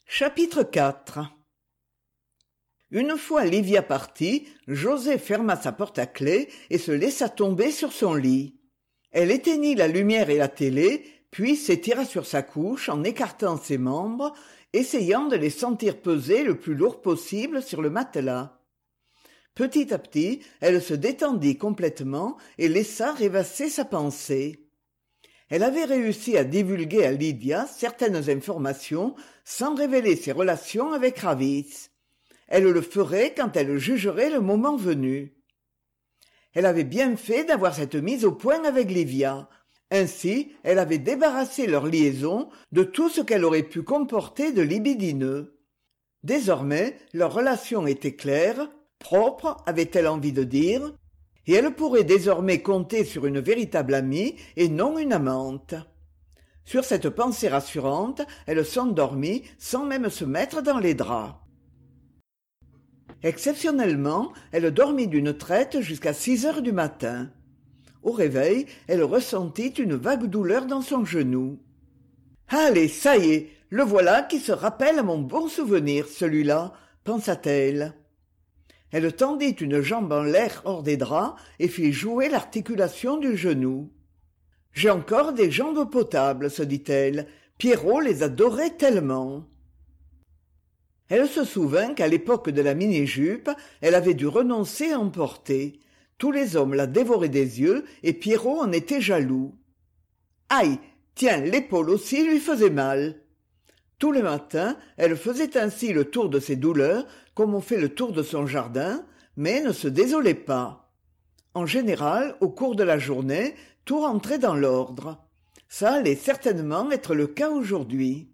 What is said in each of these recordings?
Chapitre 4. Une fois Livia partie, José ferma sa porte à clef et se laissa tomber sur son lit. Elle éteignit la lumière et la télé, puis s'étira sur sa couche en écartant ses membres, essayant de les sentir peser le plus lourd possible sur le matelas. Petit à petit, elle se détendit complètement et laissa rêvasser sa pensée. Elle avait réussi à divulguer à Lydia certaines informations sans révéler ses relations avec Ravitz. Elle le ferait quand elle jugerait le moment venu. Elle avait bien fait d'avoir cette mise au point avec Livia. Ainsi, elle avait débarrassé leur liaison de tout ce qu'elle aurait pu comporter de libidineux. Désormais, leur relation était claire, propre, avait-elle envie de dire, et elle pourrait désormais compter sur une véritable amie et non une amante. Sur cette pensée rassurante, elle s'endormit sans même se mettre dans les draps. Exceptionnellement, elle dormit d'une traite jusqu'à 6 heures du matin. Au réveil, elle ressentit une vague douleur dans son genou. « Allez, ça y est, le voilà qui se rappelle à mon bon souvenir, celui-là, » pensa-t-elle. Elle tendit une jambe en l'air hors des draps et fit jouer l'articulation du genou. « J'ai encore des jambes potables, se dit-elle. Pierrot les adorait tellement. » Elle se souvint qu'à l'époque de la mini-jupe, elle avait dû renoncer à en porter. Tous les hommes la dévoraient des yeux et Pierrot en était jaloux. Aïe, tiens, l'épaule aussi lui faisait mal. Tous les matins, elle faisait ainsi le tour de ses douleurs, comme on fait le tour de son jardin, mais ne se désolait pas. En général, au cours de la journée, tout rentrait dans l'ordre. Ça allait certainement être le cas aujourd'hui.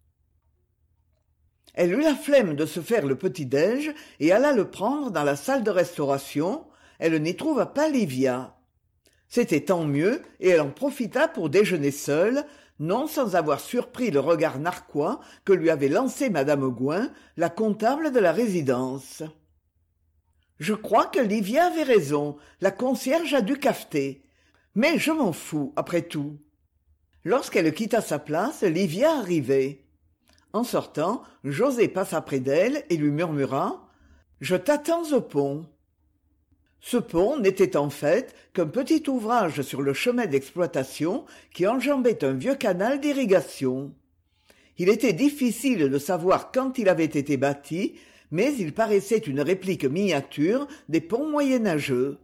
Elle eut la flemme de se faire le petit-déj et alla le prendre dans la salle de restauration. Elle n'y trouva pas Livia. C'était tant mieux et elle en profita pour déjeuner seule, non sans avoir surpris le regard narquois que lui avait lancé madame Gouin, la comptable de la résidence. « Je crois que Livia avait raison, la concierge a dû cafeter. Mais je m'en fous, après tout. » Lorsqu'elle quitta sa place, Livia arrivait. En sortant, José passa près d'elle et lui murmura « Je t'attends au pont. » Ce pont n'était en fait qu'un petit ouvrage sur le chemin d'exploitation qui enjambait un vieux canal d'irrigation. Il était difficile de savoir quand il avait été bâti, mais il paraissait une réplique miniature des ponts moyenâgeux.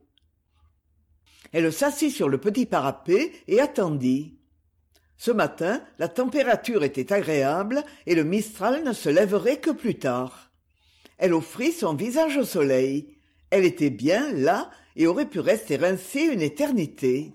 Elle s'assit sur le petit parapet et attendit. Ce matin, la température était agréable et le Mistral ne se lèverait que plus tard. Elle offrit son visage au soleil. Elle était bien là et aurait pu rester ainsi une éternité.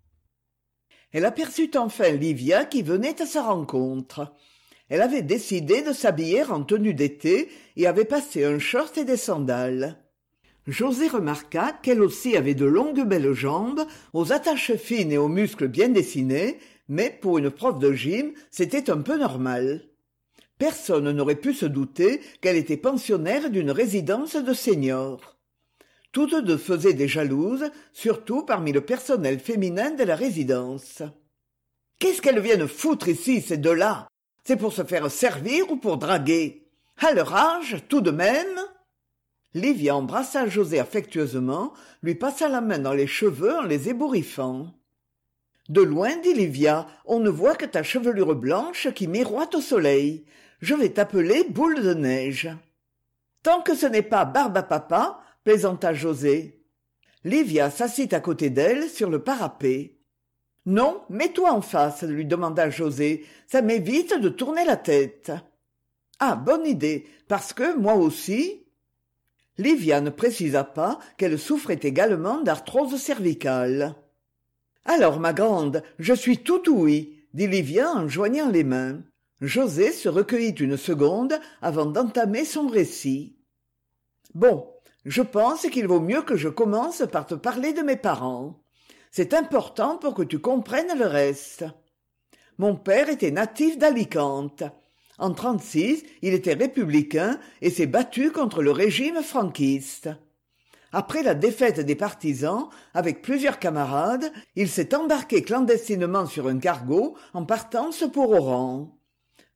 Elle aperçut enfin Livia qui venait à sa rencontre. Elle avait décidé de s'habiller en tenue d'été et avait passé un short et des sandales. José remarqua qu'elle aussi avait de longues belles jambes, aux attaches fines et aux muscles bien dessinés, mais pour une prof de gym, c'était un peu normal. Personne n'aurait pu se douter qu'elle était pensionnaire d'une résidence de seniors. Toutes deux faisaient des jalouses, surtout parmi le personnel féminin de la résidence. « Qu'est-ce qu'elles viennent foutre ici, ces deux-là ? C'est pour se faire servir ou pour draguer ? À leur âge, tout de même ?» Livia embrassa José affectueusement, lui passa la main dans les cheveux en les ébouriffant. « De loin, dit Livia, on ne voit que ta chevelure blanche qui miroite au soleil. Je vais t'appeler Boule de neige. »« Tant que ce n'est pas Barbe à papa, » plaisanta José. Livia s'assit à côté d'elle sur le parapet. « Non, mets-toi en face, » lui demanda José. « Ça m'évite de tourner la tête. »« Ah, bonne idée, parce que moi aussi... » Livia ne précisa pas qu'elle souffrait également d'arthrose cervicale. « Alors, ma grande, je suis tout ouïe, » dit Livia en joignant les mains. José se recueillit une seconde avant d'entamer son récit. « Bon, je pense qu'il vaut mieux que je commence par te parler de mes parents. C'est important pour que tu comprennes le reste. Mon père était natif d'Alicante. En 1936, il était républicain et s'est battu contre le régime franquiste. Après la défaite des partisans, avec plusieurs camarades, il s'est embarqué clandestinement sur un cargo en partance pour Oran.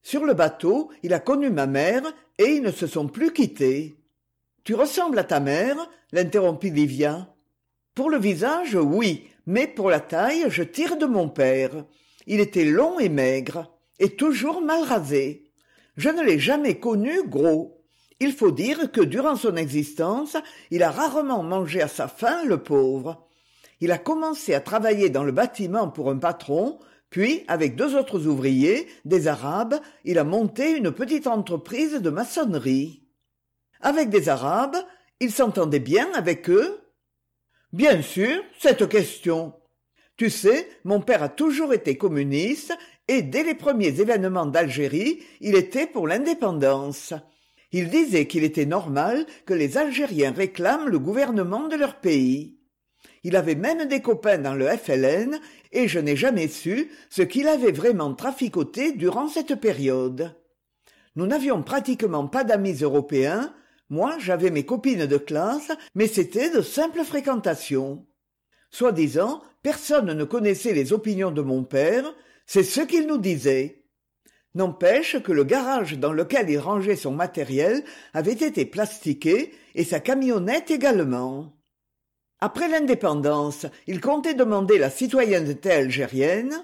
Sur le bateau, il a connu ma mère et ils ne se sont plus quittés. « Tu ressembles à ta mère ?» l'interrompit Livia. « Pour le visage, oui, mais pour la taille, je tire de mon père. Il était long et maigre, et toujours mal rasé. Je ne l'ai jamais connu gros. Il faut dire que durant son existence, il a rarement mangé à sa faim, le pauvre. Il a commencé à travailler dans le bâtiment pour un patron, puis, avec 2 autres ouvriers, des Arabes, il a monté une petite entreprise de maçonnerie. Avec des Arabes, il s'entendait bien avec eux ? Bien sûr, cette question. Tu sais, mon père a toujours été communiste et dès les premiers événements d'Algérie, il était pour l'indépendance. Il disait qu'il était normal que les Algériens réclament le gouvernement de leur pays. Il avait même des copains dans le FLN et je n'ai jamais su ce qu'il avait vraiment traficoté durant cette période. Nous n'avions pratiquement pas d'amis européens. Moi, j'avais mes copines de classe, mais c'était de simples fréquentations. Soi-disant, personne ne connaissait les opinions de mon père, c'est ce qu'il nous disait. N'empêche que le garage dans lequel il rangeait son matériel avait été plastiqué et sa camionnette également. Après l'indépendance, il comptait demander la citoyenneté algérienne.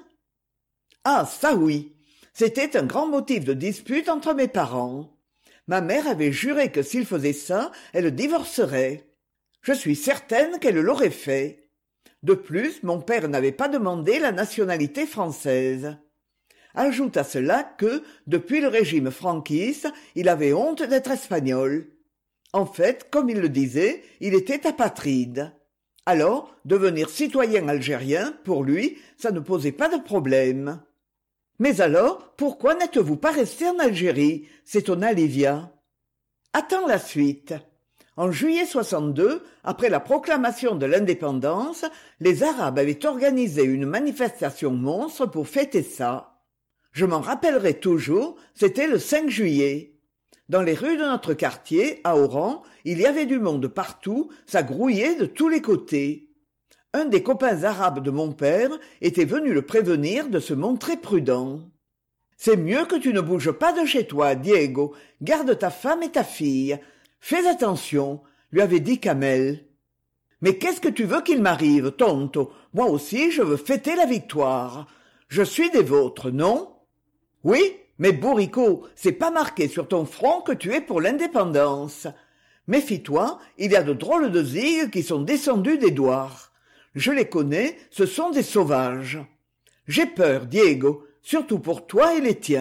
Ah, ça oui, c'était un grand motif de dispute entre mes parents. Ma mère avait juré que s'il faisait ça, elle divorcerait. Je suis certaine qu'elle l'aurait fait. De plus, mon père n'avait pas demandé la nationalité française. Ajoute à cela que, depuis le régime franquiste, il avait honte d'être espagnol. En fait, comme il le disait, il était apatride. Alors, devenir citoyen algérien, pour lui, ça ne posait pas de problème. Mais alors, pourquoi n'êtes-vous pas resté en Algérie s'étonna Livia. Attends la suite. En juillet 62, après la proclamation de l'indépendance, les Arabes avaient organisé une manifestation monstre pour fêter ça. Je m'en rappellerai toujours, c'était le 5 juillet. Dans les rues de notre quartier, à Oran, il y avait du monde partout, ça grouillait de tous les côtés. Un des copains arabes de mon père était venu le prévenir de se montrer prudent. « C'est mieux que tu ne bouges pas de chez toi, Diego. Garde ta femme et ta fille. Fais attention, » lui avait dit Kamel. « Mais qu'est-ce que tu veux qu'il m'arrive, tonto? Moi aussi, je veux fêter la victoire. Je suis des vôtres, non? » « Oui, mais bourricot, c'est pas marqué sur ton front que tu es pour l'indépendance. Méfie-toi, il y a de drôles de zigues qui sont descendus des doigts. Je les connais, ce sont des sauvages. J'ai peur, Diego, surtout pour toi et les tiens. »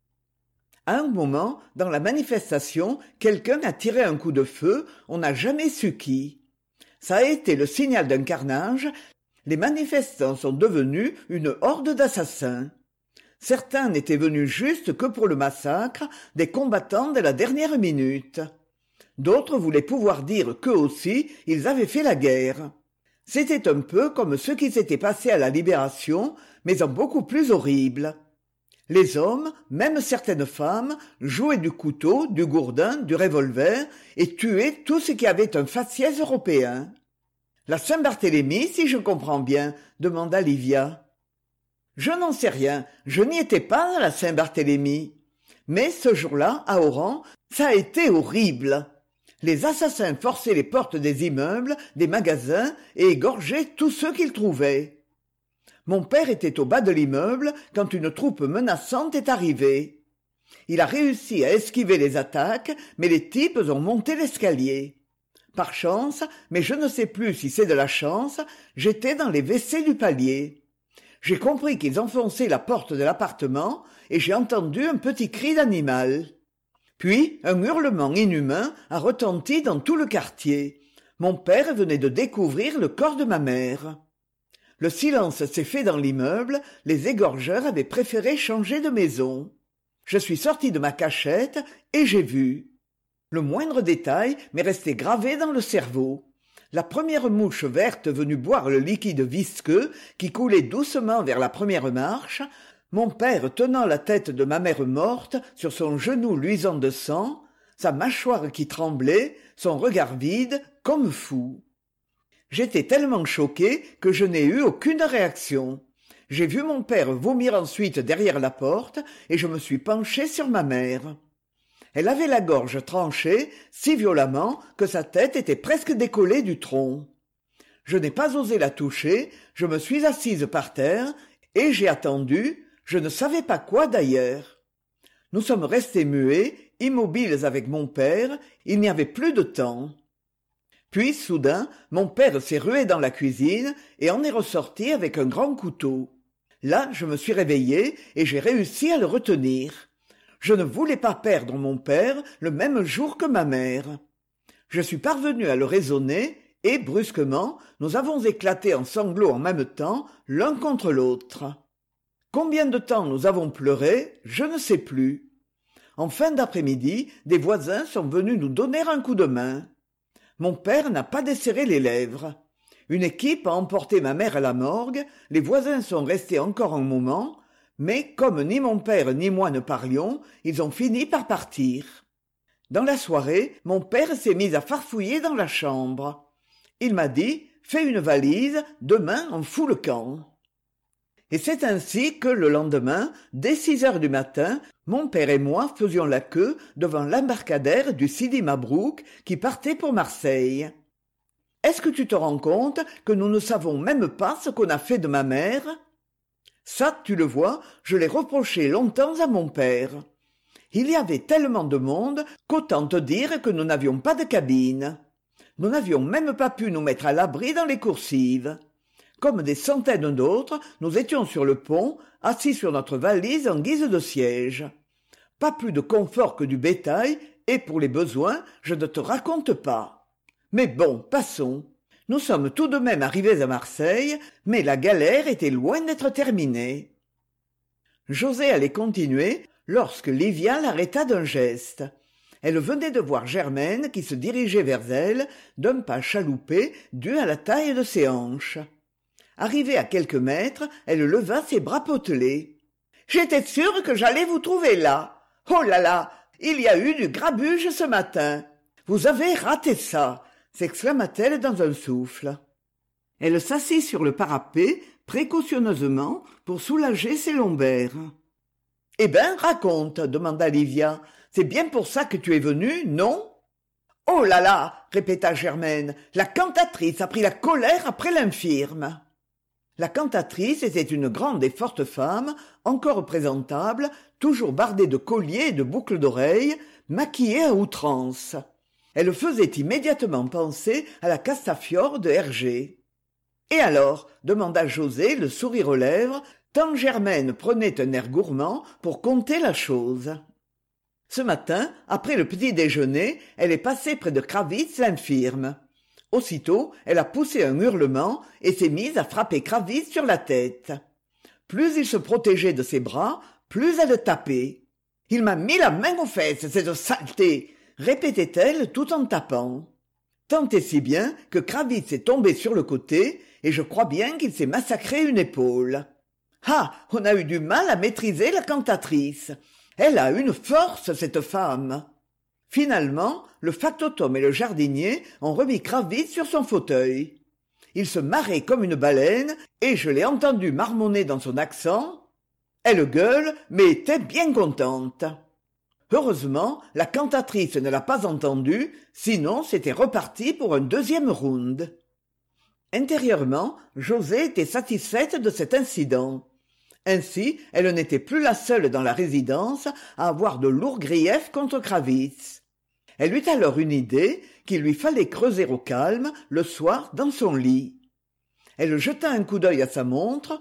À un moment, dans la manifestation, quelqu'un a tiré un coup de feu, on n'a jamais su qui. Ça a été le signal d'un carnage, les manifestants sont devenus une horde d'assassins. Certains n'étaient venus juste que pour le massacre des combattants de la dernière minute. D'autres voulaient pouvoir dire qu'eux aussi, ils avaient fait la guerre. C'était un peu comme ce qui s'était passé à la Libération, mais en beaucoup plus horrible. Les hommes, même certaines femmes, jouaient du couteau, du gourdin, du revolver et tuaient tout ce qui avait un faciès européen. « La Saint-Barthélemy, si je comprends bien ?» demanda Livia. « Je n'en sais rien, je n'y étais pas à la Saint-Barthélemy. Mais ce jour-là, à Oran, ça a été horrible. Les assassins forçaient les portes des immeubles, des magasins et égorgeaient tous ceux qu'ils trouvaient. Mon père était au bas de l'immeuble quand une troupe menaçante est arrivée. Il a réussi à esquiver les attaques, mais les types ont monté l'escalier. Par chance, mais je ne sais plus si c'est de la chance, j'étais dans les WC du palier. J'ai compris qu'ils enfonçaient la porte de l'appartement et j'ai entendu un petit cri d'animal. Puis un hurlement inhumain a retenti dans tout le quartier. Mon père venait de découvrir le corps de ma mère. Le silence s'est fait dans l'immeuble, les égorgeurs avaient préféré changer de maison. Je suis sorti de ma cachette et j'ai vu. Le moindre détail m'est resté gravé dans le cerveau. La première mouche verte venue boire le liquide visqueux qui coulait doucement vers la première marche, mon père tenant la tête de ma mère morte sur son genou luisant de sang, sa mâchoire qui tremblait, son regard vide, comme fou. J'étais tellement choqué que je n'ai eu aucune réaction. J'ai vu mon père vomir ensuite derrière la porte, et je me suis penché sur ma mère. Elle avait la gorge tranchée si violemment que sa tête était presque décollée du tronc. Je n'ai pas osé la toucher, je me suis assise par terre, et j'ai attendu, je ne savais pas quoi d'ailleurs. Nous sommes restés muets, immobiles avec mon père, il n'y avait plus de temps. Puis, soudain, mon père s'est rué dans la cuisine et en est ressorti avec un grand couteau. Là, je me suis réveillé et j'ai réussi à le retenir. Je ne voulais pas perdre mon père le même jour que ma mère. Je suis parvenu à le raisonner et, brusquement, nous avons éclaté en sanglots en même temps, l'un contre l'autre. Combien de temps nous avons pleuré, je ne sais plus. En fin d'après-midi, des voisins sont venus nous donner un coup de main. Mon père n'a pas desserré les lèvres. Une équipe a emporté ma mère à la morgue, les voisins sont restés encore un moment, mais comme ni mon père ni moi ne parlions, ils ont fini par partir. Dans la soirée, mon père s'est mis à farfouiller dans la chambre. Il m'a dit « Fais une valise, demain on fout le camp ». Et c'est ainsi que, le lendemain, dès 6 heures du matin, mon père et moi faisions la queue devant l'embarcadère du Sidi Mabrouk qui partait pour Marseille. Est-ce que tu te rends compte que nous ne savons même pas ce qu'on a fait de ma mère ? Ça, tu le vois, je l'ai reproché longtemps à mon père. Il y avait tellement de monde qu'autant te dire que nous n'avions pas de cabine. Nous n'avions même pas pu nous mettre à l'abri dans les coursives. Comme des centaines d'autres, nous étions sur le pont, assis sur notre valise en guise de siège. Pas plus de confort que du bétail, et pour les besoins, je ne te raconte pas. Mais bon, passons. Nous sommes tout de même arrivés à Marseille, mais la galère était loin d'être terminée. José allait continuer lorsque Livia l'arrêta d'un geste. Elle venait de voir Germaine qui se dirigeait vers elle d'un pas chaloupé dû à la taille de ses hanches. Arrivée à quelques mètres, elle leva ses bras potelés. « J'étais sûre que j'allais vous trouver là. Oh là là, il y a eu du grabuge ce matin. Vous avez raté ça !» s'exclama-t-elle dans un souffle. Elle s'assit sur le parapet, précautionneusement, pour soulager ses lombaires. « Eh ben, raconte, demanda Livia. C'est bien pour ça que tu es venue, non ? Oh là là, répéta Germaine, la cantatrice a pris la colère après l'infirme. La cantatrice était une grande et forte femme, encore présentable, toujours bardée de colliers et de boucles d'oreilles, maquillée à outrance. Elle faisait immédiatement penser à la Castafiore de Hergé. « Et alors ?» demanda José, le sourire aux lèvres, tant Germaine prenait un air gourmand pour conter la chose. Ce matin, après le petit déjeuner, elle est passée près de Kravitz l'infirme. Aussitôt, elle a poussé un hurlement et s'est mise à frapper Kravitz sur la tête. Plus il se protégeait de ses bras, plus elle tapait. « Il m'a mis la main aux fesses, cette saleté !» répétait-elle tout en tapant. Tant et si bien que Kravitz est tombé sur le côté et je crois bien qu'il s'est massacré une épaule. Ah, on a eu du mal à maîtriser la cantatrice. Elle a une force, cette femme. Finalement, le factotum et le jardinier ont remis Kravitz sur son fauteuil. Il se marrait comme une baleine et je l'ai entendu marmonner dans son accent. Elle gueule, mais était bien contente. Heureusement, la cantatrice ne l'a pas entendu, sinon c'était reparti pour un deuxième round. Intérieurement, José était satisfaite de cet incident. Ainsi, elle n'était plus la seule dans la résidence à avoir de lourds griefs contre Kravitz. Elle eut alors une idée qu'il lui fallait creuser au calme le soir dans son lit. Elle jeta un coup d'œil à sa montre,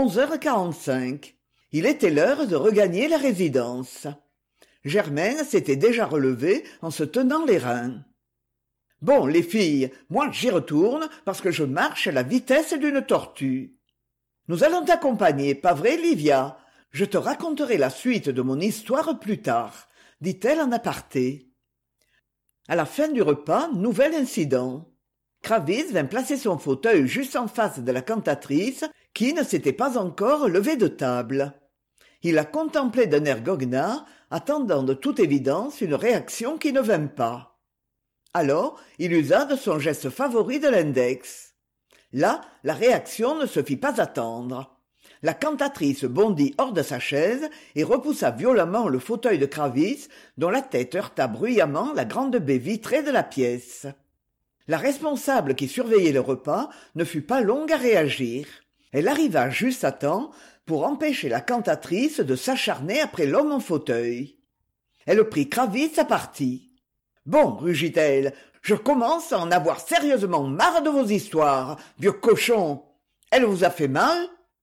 11h45. Il était l'heure de regagner la résidence. Germaine s'était déjà relevée en se tenant les reins. « Bon, les filles, moi j'y retourne parce que je marche à la vitesse d'une tortue. Nous allons t'accompagner, pas vrai, Livia ? Je te raconterai la suite de mon histoire plus tard, » dit-elle en aparté. À la fin du repas, nouvel incident. Kravitz vint placer son fauteuil juste en face de la cantatrice qui ne s'était pas encore levée de table. Il la contemplait d'un air goguenard, attendant de toute évidence une réaction qui ne vint pas. Alors, il usa de son geste favori de l'index. Là, la réaction ne se fit pas attendre. La cantatrice bondit hors de sa chaise et repoussa violemment le fauteuil de Kravis, dont la tête heurta bruyamment la grande baie vitrée de la pièce. La responsable qui surveillait le repas ne fut pas longue à réagir. Elle arriva juste à temps pour empêcher la cantatrice de s'acharner après l'homme en fauteuil. Elle prit Kravis à partie. « Bon, rugit-elle, je commence à en avoir sérieusement marre de vos histoires, vieux cochon. Elle vous a fait mal ? Non ?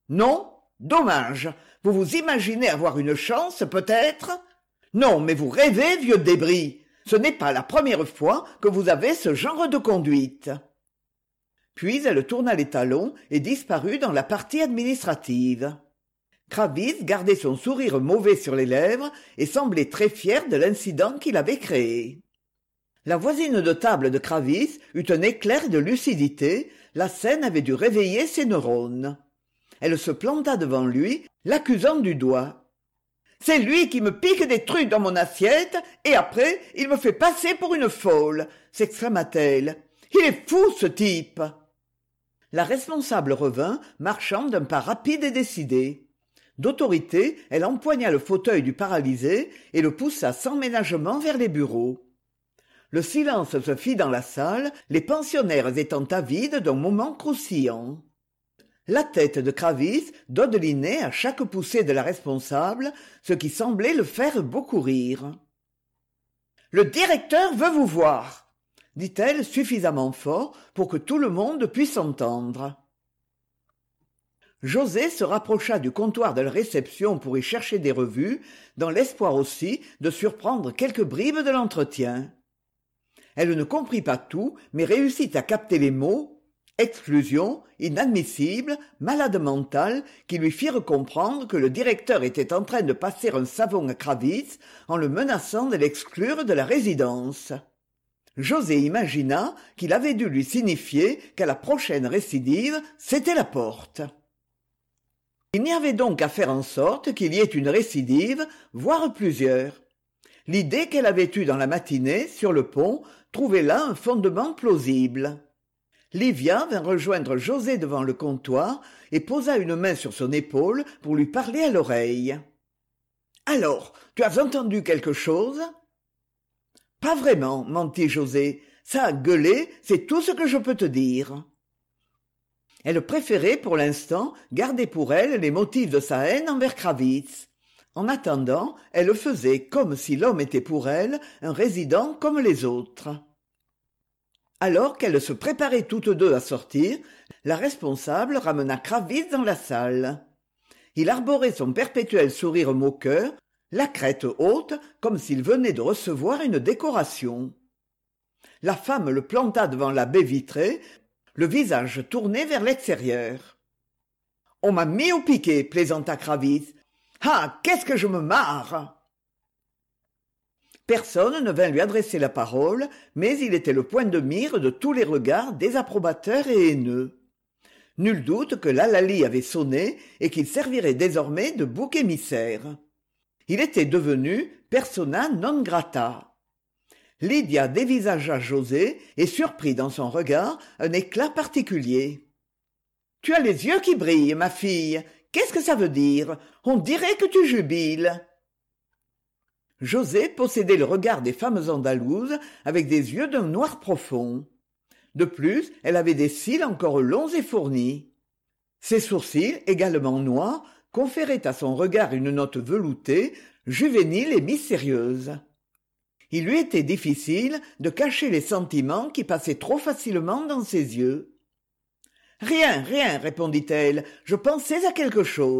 Dommage. Vous vous imaginez avoir une chance, peut-être ? Non, mais vous rêvez, vieux débris. Ce n'est pas la première fois que vous avez ce genre de conduite. » Puis elle tourna les talons et disparut dans la partie administrative. Kravis gardait son sourire mauvais sur les lèvres et semblait très fier de l'incident qu'il avait créé. La voisine de table de Kravis eut un éclair de lucidité, la scène avait dû réveiller ses neurones. Elle se planta devant lui, l'accusant du doigt. « C'est lui qui me pique des trucs dans mon assiette, et après, il me fait passer pour une folle !» s'exclama-t-elle. « Il est fou, ce type !» La responsable revint, marchant d'un pas rapide et décidé. D'autorité, elle empoigna le fauteuil du paralysé et le poussa sans ménagement vers les bureaux. Le silence se fit dans la salle, les pensionnaires étant avides d'un moment croustillant. La tête de Kravis dodelinait à chaque poussée de la responsable, ce qui semblait le faire beaucoup rire. « Le directeur veut vous voir !» dit-elle suffisamment fort pour que tout le monde puisse entendre. José se rapprocha du comptoir de la réception pour y chercher des revues, dans l'espoir aussi de surprendre quelques bribes de l'entretien. Elle ne comprit pas tout, mais réussit à capter les mots « exclusion »,« inadmissible »,« malade mental » qui lui firent comprendre que le directeur était en train de passer un savon à Kravis en le menaçant de l'exclure de la résidence. José imagina qu'il avait dû lui signifier qu'à la prochaine récidive, c'était la porte. Il n'y avait donc qu'à faire en sorte qu'il y ait une récidive, voire plusieurs. L'idée qu'elle avait eue dans la matinée, sur le pont, trouvait là un fondement plausible. Livia vint rejoindre José devant le comptoir et posa une main sur son épaule pour lui parler à l'oreille. « Alors, tu as entendu quelque chose ?» « Pas vraiment, mentit José. Ça a gueulé, c'est tout ce que je peux te dire. » Elle préférait pour l'instant garder pour elle les motifs de sa haine envers Kravis. En attendant, elle faisait comme si l'homme était pour elle un résident comme les autres. Alors qu'elles se préparaient toutes deux à sortir, la responsable ramena Kravis dans la salle. Il arborait son perpétuel sourire moqueur, la crête haute, comme s'il venait de recevoir une décoration. La femme le planta devant la baie vitrée, le visage tourné vers l'extérieur. « On m'a mis au piquet, plaisanta Kravis. Ah, qu'est-ce que je me marre !» Personne ne vint lui adresser la parole, mais il était le point de mire de tous les regards désapprobateurs et haineux. Nul doute que l'hallali avait sonné et qu'il servirait désormais de bouc émissaire. Il était devenu persona non grata. Lydia dévisagea José et surprit dans son regard un éclat particulier. « Tu as les yeux qui brillent, ma fille. Qu'est-ce que ça veut dire ? On dirait que tu jubiles. » José possédait le regard des femmes andalouses avec des yeux d'un noir profond. De plus, elle avait des cils encore longs et fournis. Ses sourcils, également noirs, conféraient à son regard une note veloutée, juvénile et mystérieuse. Il lui était difficile de cacher les sentiments qui passaient trop facilement dans ses yeux. « Rien, rien, répondit-elle, je pensais à quelque chose. »